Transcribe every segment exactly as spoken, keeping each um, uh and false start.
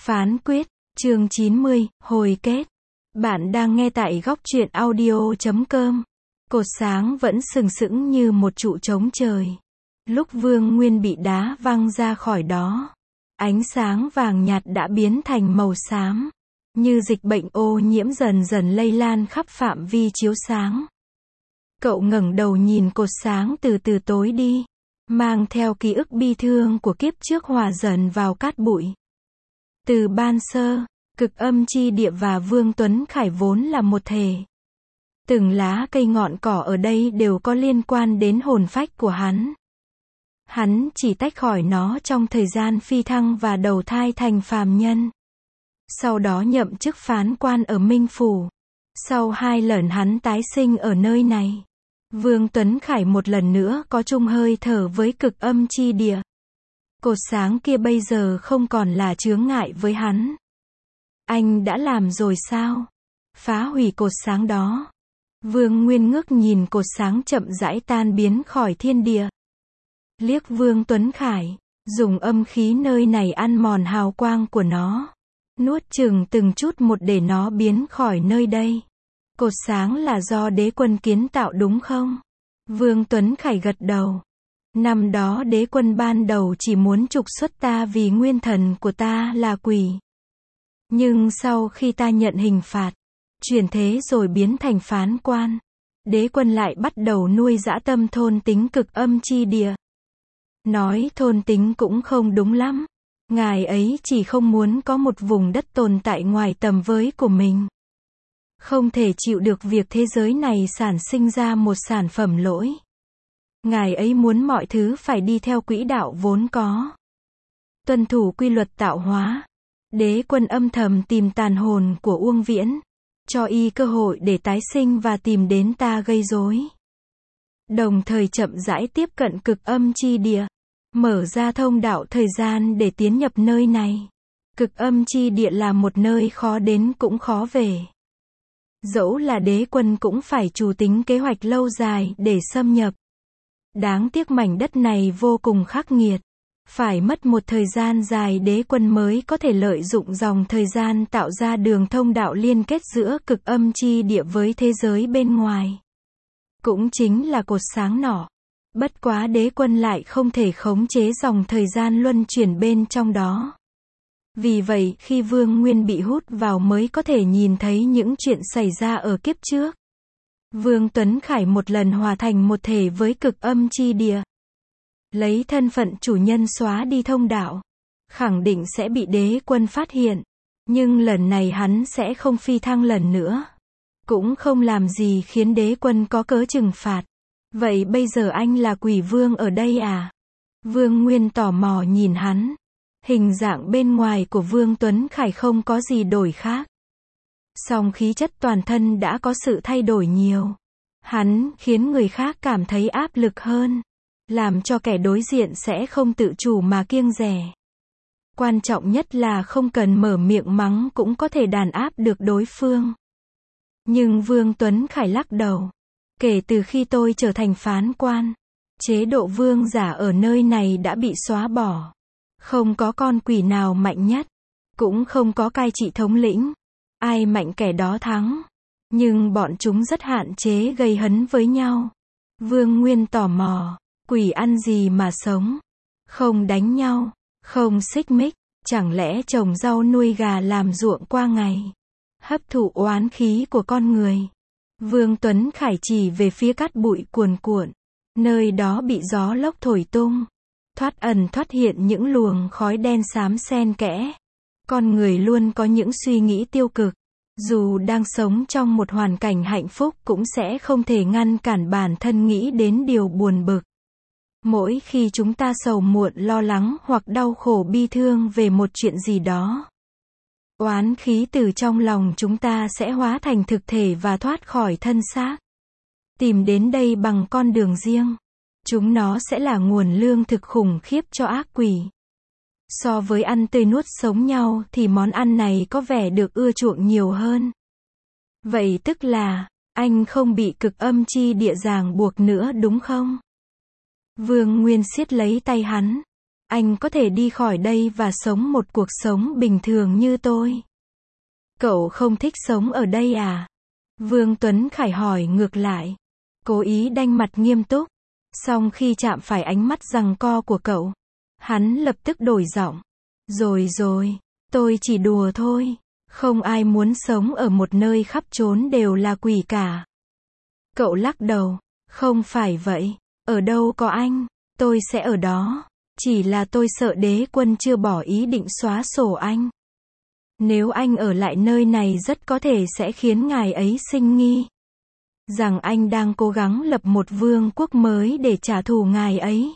Phán quyết, chương chín mươi, hồi kết. Bạn đang nghe tại góc truyện audio chấm com. Cột sáng vẫn sừng sững như một trụ trống trời. Lúc Vương Nguyên bị đá văng ra khỏi đó, ánh sáng vàng nhạt đã biến thành màu xám, như dịch bệnh ô nhiễm dần dần lây lan khắp phạm vi chiếu sáng. Cậu ngẩng đầu nhìn cột sáng từ từ tối đi, mang theo ký ức bi thương của kiếp trước hòa dần vào cát bụi. Từ ban sơ, Cực Âm Chi Địa và Vương Tuấn Khải vốn là một thể. Từng lá cây ngọn cỏ ở đây đều có liên quan đến hồn phách của hắn. Hắn chỉ tách khỏi nó trong thời gian phi thăng và đầu thai thành phàm nhân. Sau đó nhậm chức phán quan ở Minh Phủ. Sau hai lần hắn tái sinh ở nơi này, Vương Tuấn Khải một lần nữa có chung hơi thở với Cực Âm Chi Địa. Cột sáng kia bây giờ không còn là chướng ngại với hắn. Anh đã làm rồi sao? Phá hủy cột sáng đó. Vương Nguyên ngước nhìn cột sáng chậm rãi tan biến khỏi thiên địa. Liếc Vương Tuấn Khải, dùng âm khí nơi này ăn mòn hào quang của nó. Nuốt chừng từng chút một để nó biến khỏi nơi đây. Cột sáng là do đế quân kiến tạo đúng không? Vương Tuấn Khải gật đầu. Năm đó đế quân ban đầu chỉ muốn trục xuất ta vì nguyên thần của ta là quỷ. Nhưng sau khi ta nhận hình phạt, chuyển thế rồi biến thành phán quan, đế quân lại bắt đầu nuôi dã tâm thôn tính Cực Âm Chi Địa. Nói thôn tính cũng không đúng lắm. Ngài ấy chỉ không muốn có một vùng đất tồn tại ngoài tầm với của mình. Không thể chịu được việc thế giới này sản sinh ra một sản phẩm lỗi. Ngài ấy muốn mọi thứ phải đi theo quỹ đạo vốn có. Tuân thủ quy luật tạo hóa. Đế quân âm thầm tìm tàn hồn của Uông Viễn, cho y cơ hội để tái sinh và tìm đến ta gây rối. Đồng thời chậm rãi tiếp cận Cực Âm Chi Địa, mở ra thông đạo thời gian để tiến nhập nơi này. Cực Âm Chi Địa là một nơi khó đến cũng khó về. Dẫu là đế quân cũng phải chủ tính kế hoạch lâu dài để xâm nhập. Đáng tiếc mảnh đất này vô cùng khắc nghiệt. Phải mất một thời gian dài đế quân mới có thể lợi dụng dòng thời gian tạo ra đường thông đạo liên kết giữa Cực Âm Chi Địa với thế giới bên ngoài. Cũng chính là cột sáng nọ. Bất quá đế quân lại không thể khống chế dòng thời gian luân chuyển bên trong đó. Vì vậy khi Vương Nguyên bị hút vào mới có thể nhìn thấy những chuyện xảy ra ở kiếp trước. Vương Tuấn Khải một lần hòa thành một thể với Cực Âm Chi Địa. Lấy thân phận chủ nhân xóa đi thông đạo. Khẳng định sẽ bị đế quân phát hiện. Nhưng lần này hắn sẽ không phi thăng lần nữa. Cũng không làm gì khiến đế quân có cớ trừng phạt. Vậy bây giờ anh là quỷ vương ở đây à? Vương Nguyên tò mò nhìn hắn. Hình dạng bên ngoài của Vương Tuấn Khải không có gì đổi khác. Song khí chất toàn thân đã có sự thay đổi nhiều. Hắn khiến người khác cảm thấy áp lực hơn. Làm cho kẻ đối diện sẽ không tự chủ mà kiêng dè. Quan trọng nhất là không cần mở miệng mắng cũng có thể đàn áp được đối phương. Nhưng Vương Tuấn Khải lắc đầu. Kể từ khi tôi trở thành phán quan, chế độ vương giả ở nơi này đã bị xóa bỏ. Không có con quỷ nào mạnh nhất. Cũng không có cai trị thống lĩnh. Ai mạnh kẻ đó thắng. Nhưng bọn chúng rất hạn chế gây hấn với nhau. Vương Nguyên tò mò. Quỷ ăn gì mà sống? Không đánh nhau, không xích mích, chẳng lẽ trồng rau nuôi gà làm ruộng qua ngày? Hấp thụ oán khí của con người. Vương Tuấn Khải chỉ về phía cát bụi cuồn cuộn. Nơi đó bị gió lốc thổi tung. Thoát ẩn thoát hiện những luồng khói đen xám xen kẽ. Con người luôn có những suy nghĩ tiêu cực. Dù đang sống trong một hoàn cảnh hạnh phúc cũng sẽ không thể ngăn cản bản thân nghĩ đến điều buồn bực. Mỗi khi chúng ta sầu muộn lo lắng hoặc đau khổ bi thương về một chuyện gì đó, oán khí từ trong lòng chúng ta sẽ hóa thành thực thể và thoát khỏi thân xác. Tìm đến đây bằng con đường riêng. Chúng nó sẽ là nguồn lương thực khủng khiếp cho ác quỷ. So với ăn tươi nuốt sống nhau thì món ăn này có vẻ được ưa chuộng nhiều hơn. Vậy tức là, anh không bị Cực Âm Chi Địa ràng buộc nữa đúng không? Vương Nguyên siết lấy tay hắn. Anh có thể đi khỏi đây và sống một cuộc sống bình thường như tôi. Cậu không thích sống ở đây à? Vương Tuấn Khải hỏi ngược lại. Cố ý đanh mặt nghiêm túc. Song khi chạm phải ánh mắt giằng co của cậu, hắn lập tức đổi giọng. Rồi rồi, tôi chỉ đùa thôi. Không ai muốn sống ở một nơi khắp trốn đều là quỷ cả. Cậu lắc đầu. Không phải vậy. Ở đâu có anh, tôi sẽ ở đó. Chỉ là tôi sợ đế quân chưa bỏ ý định xóa sổ anh. Nếu anh ở lại nơi này rất có thể sẽ khiến ngài ấy sinh nghi rằng anh đang cố gắng lập một vương quốc mới để trả thù ngài ấy.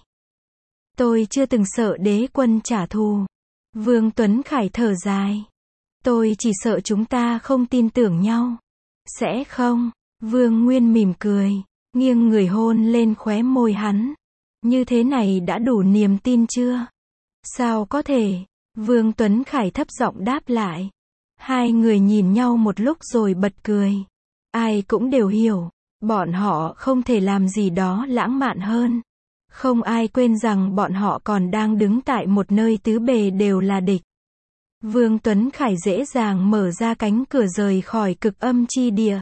Tôi chưa từng sợ đế quân trả thù. Vương Tuấn Khải thở dài. Tôi chỉ sợ chúng ta không tin tưởng nhau. Sẽ không? Vương Nguyên mỉm cười, nghiêng người hôn lên khóe môi hắn. Như thế này đã đủ niềm tin chưa? Sao có thể? Vương Tuấn Khải thấp giọng đáp lại. Hai người nhìn nhau một lúc rồi bật cười. Ai cũng đều hiểu, bọn họ không thể làm gì đó lãng mạn hơn. Không ai quên rằng bọn họ còn đang đứng tại một nơi tứ bề đều là địch. Vương Tuấn Khải dễ dàng mở ra cánh cửa rời khỏi cực âm chi địa.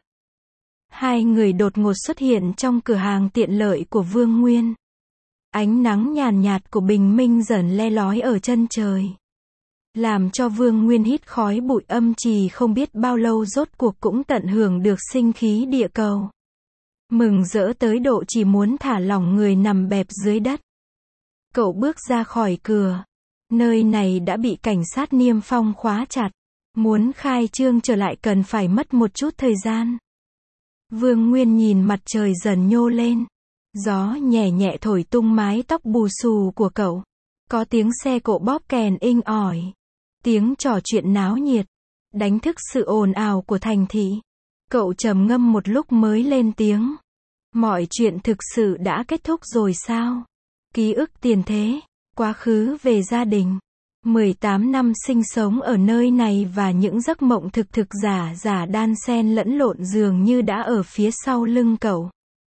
Hai người đột ngột xuất hiện trong cửa hàng tiện lợi của Vương Nguyên. Ánh nắng nhàn nhạt của bình minh dần le lói ở chân trời, làm cho Vương Nguyên hít khói bụi âm trì không biết bao lâu rốt cuộc cũng tận hưởng được sinh khí địa cầu. Mừng rỡ tới độ chỉ muốn thả lỏng người nằm bẹp dưới đất. Cậu bước ra khỏi cửa. Nơi này đã bị cảnh sát niêm phong khóa chặt. Muốn khai trương trở lại cần phải mất một chút thời gian. Vương Nguyên nhìn mặt trời dần nhô lên. Gió nhẹ nhẹ thổi tung mái tóc bù xù của cậu. Có tiếng xe cộ bóp kèn inh ỏi. Tiếng trò chuyện náo nhiệt. Đánh thức sự ồn ào của thành thị. Cậu trầm ngâm một lúc mới lên tiếng. Mọi chuyện thực sự đã kết thúc rồi sao? Ký ức tiền thế, quá khứ về gia đình. mười tám năm sinh sống ở nơi này và những giấc mộng thực thực giả giả đan xen lẫn lộn dường như đã ở phía sau lưng cậu.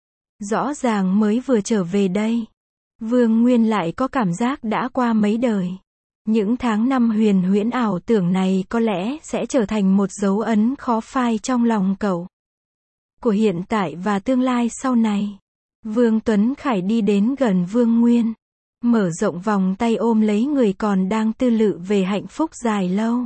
Rõ ràng mới vừa trở về đây. Vương Nguyên lại có cảm giác đã qua mấy đời. Những tháng năm huyền huyễn ảo tưởng này có lẽ sẽ trở thành một dấu ấn khó phai trong lòng cậu. Của hiện tại và tương lai sau này. Vương Tuấn Khải đi đến gần Vương Nguyên. Mở rộng vòng tay ôm lấy người còn đang tư lự về hạnh phúc dài lâu.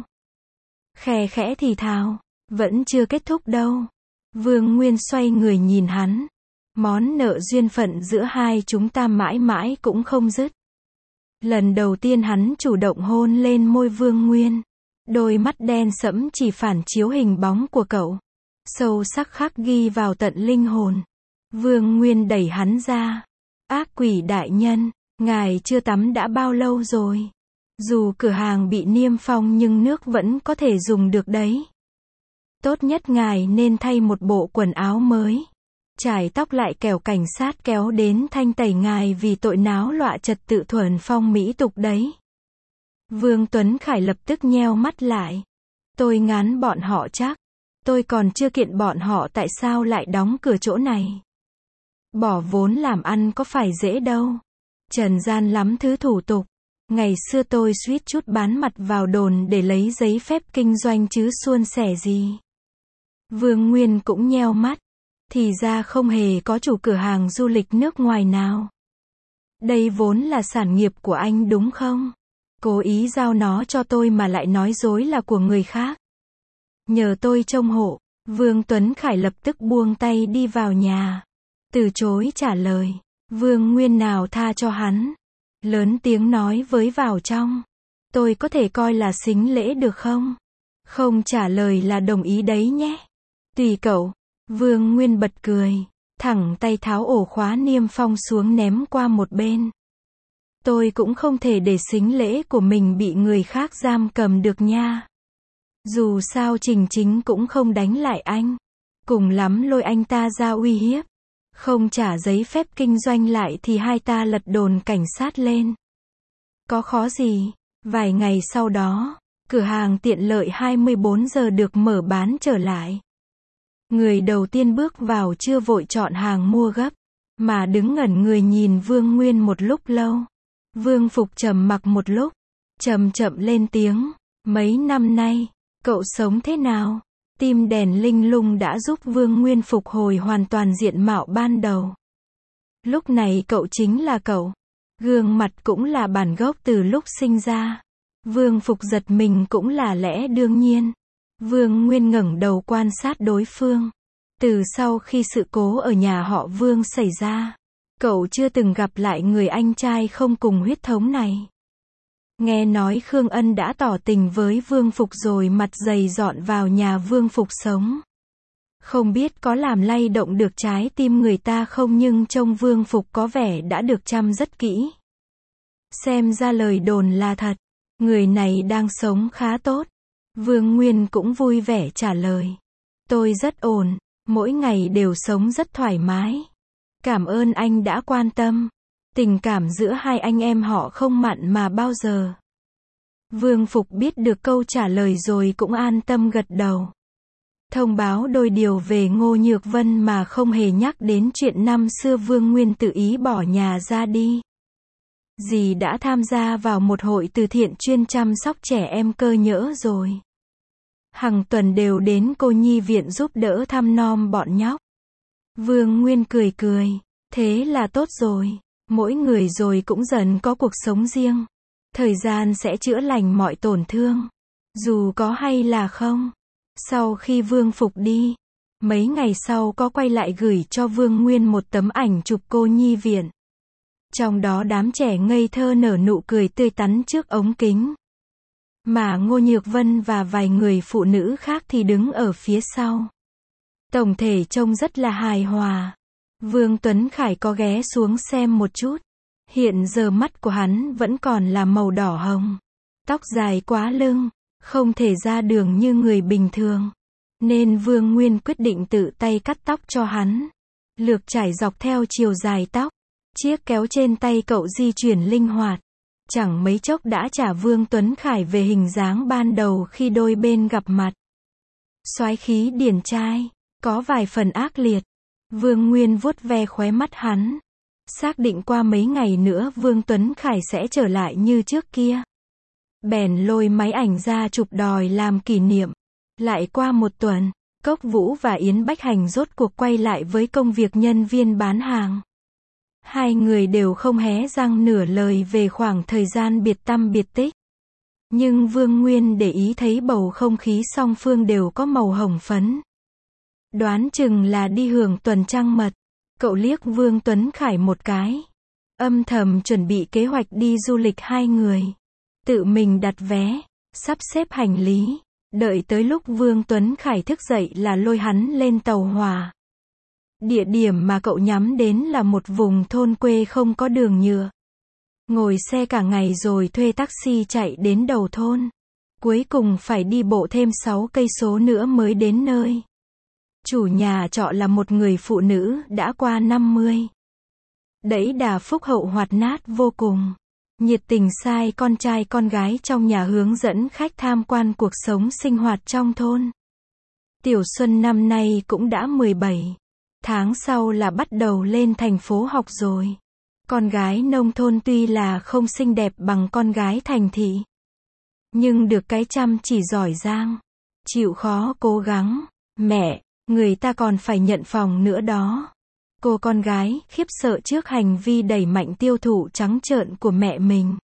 Khe khẽ thì thào. Vẫn chưa kết thúc đâu. Vương Nguyên xoay người nhìn hắn. Món nợ duyên phận giữa hai chúng ta mãi mãi cũng không dứt. Lần đầu tiên hắn chủ động hôn lên môi Vương Nguyên. Đôi mắt đen sẫm chỉ phản chiếu hình bóng của cậu. Sâu sắc khắc ghi vào tận linh hồn. Vương Nguyên đẩy hắn ra. Ác quỷ đại nhân, ngài chưa tắm đã bao lâu rồi? Dù cửa hàng bị niêm phong nhưng nước vẫn có thể dùng được đấy. Tốt nhất ngài nên thay một bộ quần áo mới. Chải tóc lại kẻo cảnh sát kéo đến thanh tẩy ngài vì tội náo loạn trật tự thuần phong mỹ tục đấy. Vương Tuấn Khải lập tức nheo mắt lại. Tôi ngán bọn họ chắc. Tôi còn chưa kiện bọn họ tại sao lại đóng cửa chỗ này. Bỏ vốn làm ăn có phải dễ đâu. Trần gian lắm thứ thủ tục. Ngày xưa tôi suýt chút bán mặt vào đồn để lấy giấy phép kinh doanh chứ suôn sẻ gì. Vương Nguyên cũng nheo mắt. Thì ra không hề có chủ cửa hàng du lịch nước ngoài nào. Đây vốn là sản nghiệp của anh đúng không? Cố ý giao nó cho tôi mà lại nói dối là của người khác. Nhờ tôi trông hộ. Vương Tuấn Khải lập tức buông tay đi vào nhà. Từ chối trả lời. Vương Nguyên nào tha cho hắn. Lớn tiếng nói với vào trong. Tôi có thể coi là sính lễ được không? Không trả lời là đồng ý đấy nhé. Tùy cậu. Vương Nguyên bật cười. Thẳng tay tháo ổ khóa niêm phong xuống ném qua một bên. Tôi cũng không thể để sính lễ của mình bị người khác giam cầm được nha. Dù sao Trình Chính cũng không đánh lại anh. Cùng lắm lôi anh ta ra uy hiếp. Không trả giấy phép kinh doanh lại thì hai ta lật đồn cảnh sát lên. Có khó gì. Vài ngày sau đó, cửa hàng tiện lợi hai mươi bốn giờ được mở bán trở lại. Người đầu tiên bước vào chưa vội chọn hàng mua gấp, mà đứng ngẩn người nhìn Vương Nguyên một lúc lâu. Vương Phục trầm mặc một lúc, chậm chậm lên tiếng, mấy năm nay, cậu sống thế nào? Tim đèn linh lung đã giúp Vương Nguyên phục hồi hoàn toàn diện mạo ban đầu. Lúc này cậu chính là cậu. Gương mặt cũng là bản gốc từ lúc sinh ra. Vương Phục giật mình cũng là lẽ đương nhiên. Vương Nguyên ngẩng đầu quan sát đối phương. Từ sau khi sự cố ở nhà họ Vương xảy ra, cậu chưa từng gặp lại người anh trai không cùng huyết thống này. Nghe nói Khương Ân đã tỏ tình với Vương Phục rồi mặt dày dọn vào nhà Vương Phục sống. Không biết có làm lay động được trái tim người ta không, nhưng trông Vương Phục có vẻ đã được chăm rất kỹ. Xem ra lời đồn là thật. Người này đang sống khá tốt. Vương Nguyên cũng vui vẻ trả lời. Tôi rất ổn, mỗi ngày đều sống rất thoải mái. Cảm ơn anh đã quan tâm. Tình cảm giữa hai anh em họ không mặn mà bao giờ. Vương Phục biết được câu trả lời rồi cũng an tâm gật đầu. Thông báo đôi điều về Ngô Nhược Vân mà không hề nhắc đến chuyện năm xưa Vương Nguyên tự ý bỏ nhà ra đi. Dì đã tham gia vào một hội từ thiện chuyên chăm sóc trẻ em cơ nhỡ rồi. Hàng tuần đều đến cô nhi viện giúp đỡ thăm nom bọn nhóc. Vương Nguyên cười cười. Thế là tốt rồi. Mỗi người rồi cũng dần có cuộc sống riêng. Thời gian sẽ chữa lành mọi tổn thương. Dù có hay là không. Sau khi Vương Phục đi, mấy ngày sau có quay lại gửi cho Vương Nguyên một tấm ảnh chụp cô nhi viện. Trong đó đám trẻ ngây thơ nở nụ cười tươi tắn trước ống kính. Mà Ngô Nhược Vân và vài người phụ nữ khác thì đứng ở phía sau. Tổng thể trông rất là hài hòa. Vương Tuấn Khải có ghé xuống xem một chút. Hiện giờ mắt của hắn vẫn còn là màu đỏ hồng. Tóc dài quá lưng, không thể ra đường như người bình thường. Nên Vương Nguyên quyết định tự tay cắt tóc cho hắn. Lược trải dọc theo chiều dài tóc. Chiếc kéo trên tay cậu di chuyển linh hoạt. Chẳng mấy chốc đã trả Vương Tuấn Khải về hình dáng ban đầu khi đôi bên gặp mặt. Soái khí điển trai, có vài phần ác liệt. Vương Nguyên vuốt ve khóe mắt hắn. Xác định qua mấy ngày nữa Vương Tuấn Khải sẽ trở lại như trước kia. Bèn lôi máy ảnh ra chụp đòi làm kỷ niệm. Lại qua một tuần, Cốc Vũ và Yến Bách Hành rốt cuộc quay lại với công việc nhân viên bán hàng. Hai người đều không hé răng nửa lời về khoảng thời gian biệt tăm biệt tích. Nhưng Vương Nguyên để ý thấy bầu không khí song phương đều có màu hồng phấn. Đoán chừng là đi hưởng tuần trăng mật. Cậu liếc Vương Tuấn Khải một cái. Âm thầm chuẩn bị kế hoạch đi du lịch hai người. Tự mình đặt vé, sắp xếp hành lý. Đợi tới lúc Vương Tuấn Khải thức dậy là lôi hắn lên tàu hỏa. Địa điểm mà cậu nhắm đến là một vùng thôn quê không có đường nhựa. Ngồi xe cả ngày rồi thuê taxi chạy đến đầu thôn. Cuối cùng phải đi bộ thêm sáu cây số nữa mới đến nơi. Chủ nhà trọ là một người phụ nữ đã qua năm mươi. Đẫy đà phúc hậu hoạt nát vô cùng. Nhiệt tình sai con trai con gái trong nhà hướng dẫn khách tham quan cuộc sống sinh hoạt trong thôn. Tiểu Xuân năm nay cũng đã mười bảy. Tháng sau là bắt đầu lên thành phố học rồi. Con gái nông thôn tuy là không xinh đẹp bằng con gái thành thị. Nhưng được cái chăm chỉ giỏi giang. Chịu khó cố gắng. Mẹ, người ta còn phải nhận phòng nữa đó. Cô con gái khiếp sợ trước hành vi đẩy mạnh tiêu thụ trắng trợn của mẹ mình.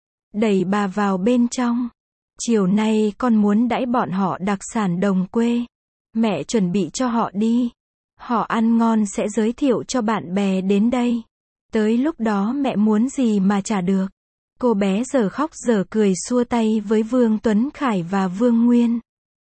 Đẩy bà vào bên trong. Chiều nay con muốn đãi bọn họ đặc sản đồng quê. Mẹ chuẩn bị cho họ đi. Họ ăn ngon sẽ giới thiệu cho bạn bè đến đây. Tới lúc đó mẹ muốn gì mà trả được. Cô bé giờ khóc giờ cười xua tay với Vương Tuấn Khải và Vương Nguyên.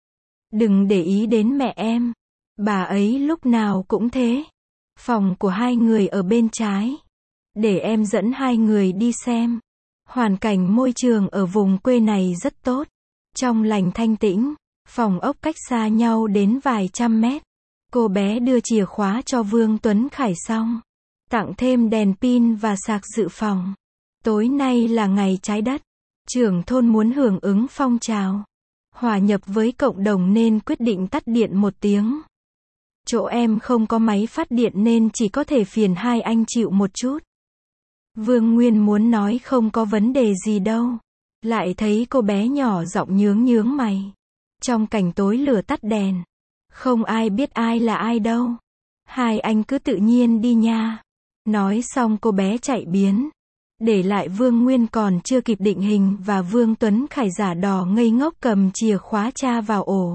Đừng để ý đến mẹ em. Bà ấy lúc nào cũng thế. Phòng của hai người ở bên trái. Để em dẫn hai người đi xem. Hoàn cảnh môi trường ở vùng quê này rất tốt. Trong lành thanh tĩnh. Phòng ốc cách xa nhau đến vài trăm mét. Cô bé đưa chìa khóa cho Vương Tuấn Khải xong. Tặng thêm đèn pin và sạc dự phòng. Tối nay là ngày trái đất. Trưởng thôn muốn hưởng ứng phong trào. Hòa nhập với cộng đồng nên quyết định tắt điện một tiếng. Chỗ em không có máy phát điện nên chỉ có thể phiền hai anh chịu một chút. Vương Nguyên muốn nói không có vấn đề gì đâu. Lại thấy cô bé nhỏ giọng nhướng nhướng mày. Trong cảnh tối lửa tắt đèn. Không ai biết ai là ai đâu. Hai anh cứ tự nhiên đi nha. Nói xong cô bé chạy biến. Để lại Vương Nguyên còn chưa kịp định hình và Vương Tuấn Khải giả đò ngây ngốc cầm chìa khóa tra vào ổ.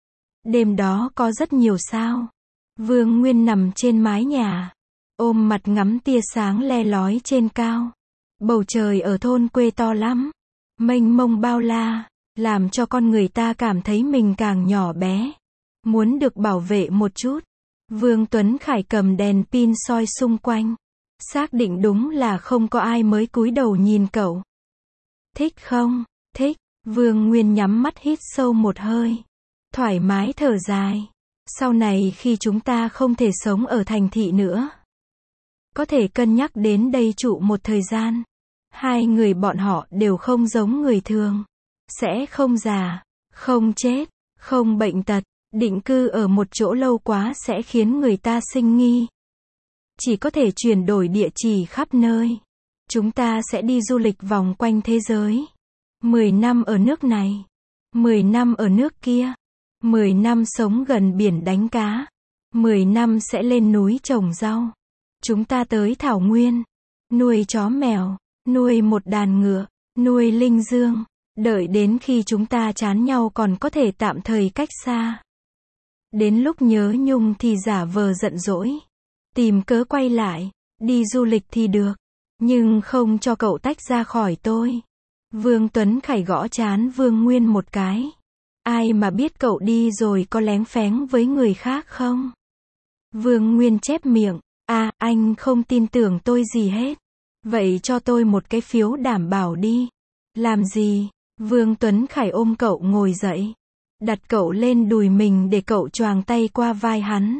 Đêm đó có rất nhiều sao. Vương Nguyên nằm trên mái nhà. Ôm mặt ngắm tia sáng le lói trên cao. Bầu trời ở thôn quê to lắm. Mênh mông bao la. Làm cho con người ta cảm thấy mình càng nhỏ bé. Muốn được bảo vệ một chút. Vương Tuấn Khải cầm đèn pin soi xung quanh. Xác định đúng là không có ai mới cúi đầu nhìn cậu. Thích không? Thích. Vương Nguyên nhắm mắt hít sâu một hơi. Thoải mái thở dài. Sau này khi chúng ta không thể sống ở thành thị nữa. Có thể cân nhắc đến đây trụ một thời gian. Hai người bọn họ đều không giống người thường. Sẽ không già, không chết, không bệnh tật. Định cư ở một chỗ lâu quá sẽ khiến người ta sinh nghi. Chỉ có thể chuyển đổi địa chỉ khắp nơi. Chúng ta sẽ đi du lịch vòng quanh thế giới. mười năm ở nước này. mười năm ở nước kia. mười năm sống gần biển đánh cá. mười năm sẽ lên núi trồng rau. Chúng ta tới thảo nguyên. Nuôi chó mèo. Nuôi một đàn ngựa. Nuôi linh dương. Đợi đến khi chúng ta chán nhau còn có thể tạm thời cách xa. Đến lúc nhớ nhung thì giả vờ giận dỗi. Tìm cớ quay lại. Đi du lịch thì được. Nhưng không cho cậu tách ra khỏi tôi. Vương Tuấn Khải gõ trán Vương Nguyên một cái. Ai mà biết cậu đi rồi có lén phén với người khác không? Vương Nguyên chép miệng. À, anh không tin tưởng tôi gì hết. Vậy cho tôi một cái phiếu đảm bảo đi. Làm gì? Vương Tuấn Khải ôm cậu ngồi dậy. Đặt cậu lên đùi mình để cậu choàng tay qua vai hắn.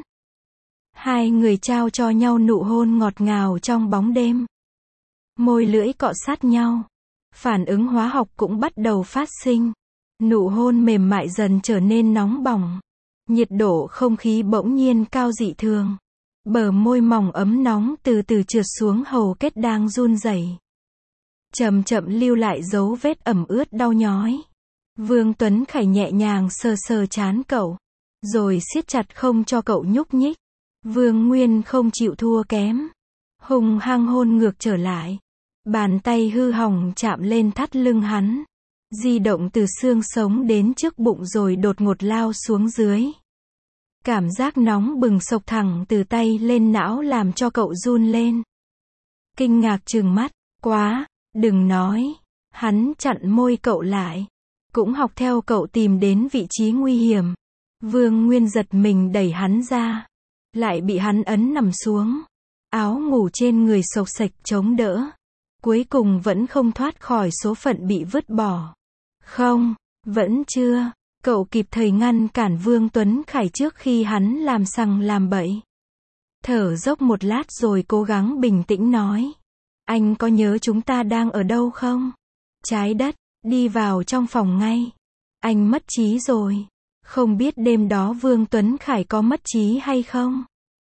Hai người trao cho nhau nụ hôn ngọt ngào trong bóng đêm. Môi lưỡi cọ sát nhau. Phản ứng hóa học cũng bắt đầu phát sinh. Nụ hôn mềm mại dần trở nên nóng bỏng. Nhiệt độ không khí bỗng nhiên cao dị thường. Bờ môi mỏng ấm nóng từ từ trượt xuống hầu kết đang run rẩy. Chậm chậm lưu lại dấu vết ẩm ướt đau nhói. Vương Tuấn Khải nhẹ nhàng sờ sờ trán cậu. Rồi siết chặt không cho cậu nhúc nhích. Vương Nguyên không chịu thua kém. Hùng hăng hôn ngược trở lại. Bàn tay hư hỏng chạm lên thắt lưng hắn. Di động từ xương sống đến trước bụng rồi đột ngột lao xuống dưới. Cảm giác nóng bừng xộc thẳng từ tay lên não làm cho cậu run lên. Kinh ngạc trừng mắt. Quá, đừng nói. Hắn chặn môi cậu lại. Cũng học theo cậu tìm đến vị trí nguy hiểm. Vương Nguyên giật mình đẩy hắn ra. Lại bị hắn ấn nằm xuống. Áo ngủ trên người xộc xệch chống đỡ. Cuối cùng vẫn không thoát khỏi số phận bị vứt bỏ. Không, vẫn chưa. Cậu kịp thời ngăn cản Vương Tuấn Khải trước khi hắn làm sằng làm bậy. Thở dốc một lát rồi cố gắng bình tĩnh nói. Anh có nhớ chúng ta đang ở đâu không? Trái đất, đi vào trong phòng ngay. Anh mất trí rồi. Không biết đêm đó Vương Tuấn Khải có mất trí hay không?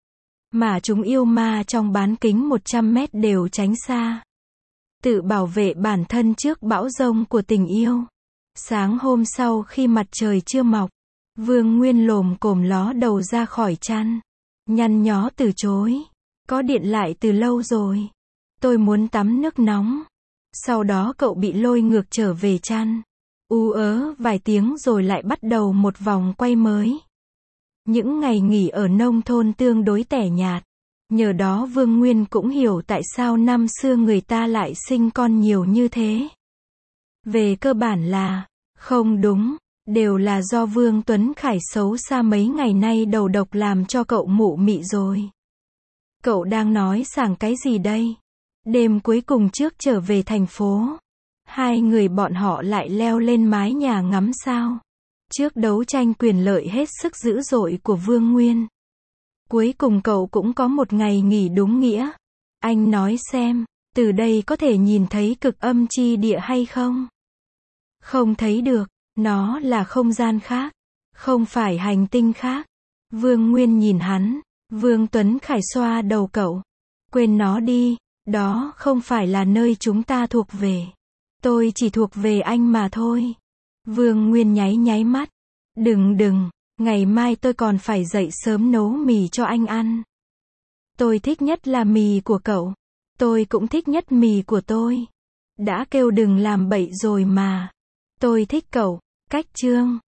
Mà chúng yêu ma trong bán kính một trăm mét đều tránh xa. Tự bảo vệ bản thân trước bão giông của tình yêu. Sáng hôm sau khi mặt trời chưa mọc, Vương Nguyên lồm cồm ló đầu ra khỏi chăn. Nhăn nhó từ chối. Có điện lại từ lâu rồi. Tôi muốn tắm nước nóng. Sau đó cậu bị lôi ngược trở về chăn. Ú ớ vài tiếng rồi lại bắt đầu một vòng quay mới. Những ngày nghỉ ở nông thôn tương đối tẻ nhạt. Nhờ đó Vương Nguyên cũng hiểu tại sao năm xưa người ta lại sinh con nhiều như thế. Về cơ bản là, không đúng, đều là do Vương Tuấn Khải xấu xa mấy ngày nay đầu độc làm cho cậu mụ mị rồi. Cậu đang nói sảng cái gì đây? Đêm cuối cùng trước trở về thành phố, hai người bọn họ lại leo lên mái nhà ngắm sao. Trước đấu tranh quyền lợi hết sức dữ dội của Vương Nguyên. Cuối cùng cậu cũng có một ngày nghỉ đúng nghĩa. Anh nói xem, từ đây có thể nhìn thấy cực âm chi địa hay không? Không thấy được, nó là không gian khác, không phải hành tinh khác. Vương Nguyên nhìn hắn, Vương Tuấn Khải xoa đầu cậu. Quên nó đi, Đó không phải là nơi chúng ta thuộc về. Tôi chỉ thuộc về anh mà thôi. Vương Nguyên nháy nháy mắt. Đừng đừng, ngày mai tôi còn phải dậy sớm nấu mì cho anh ăn. Tôi thích nhất là mì của cậu. Tôi cũng thích nhất mì của tôi. Đã kêu đừng làm bậy rồi mà. Tôi thích cậu. Cách chương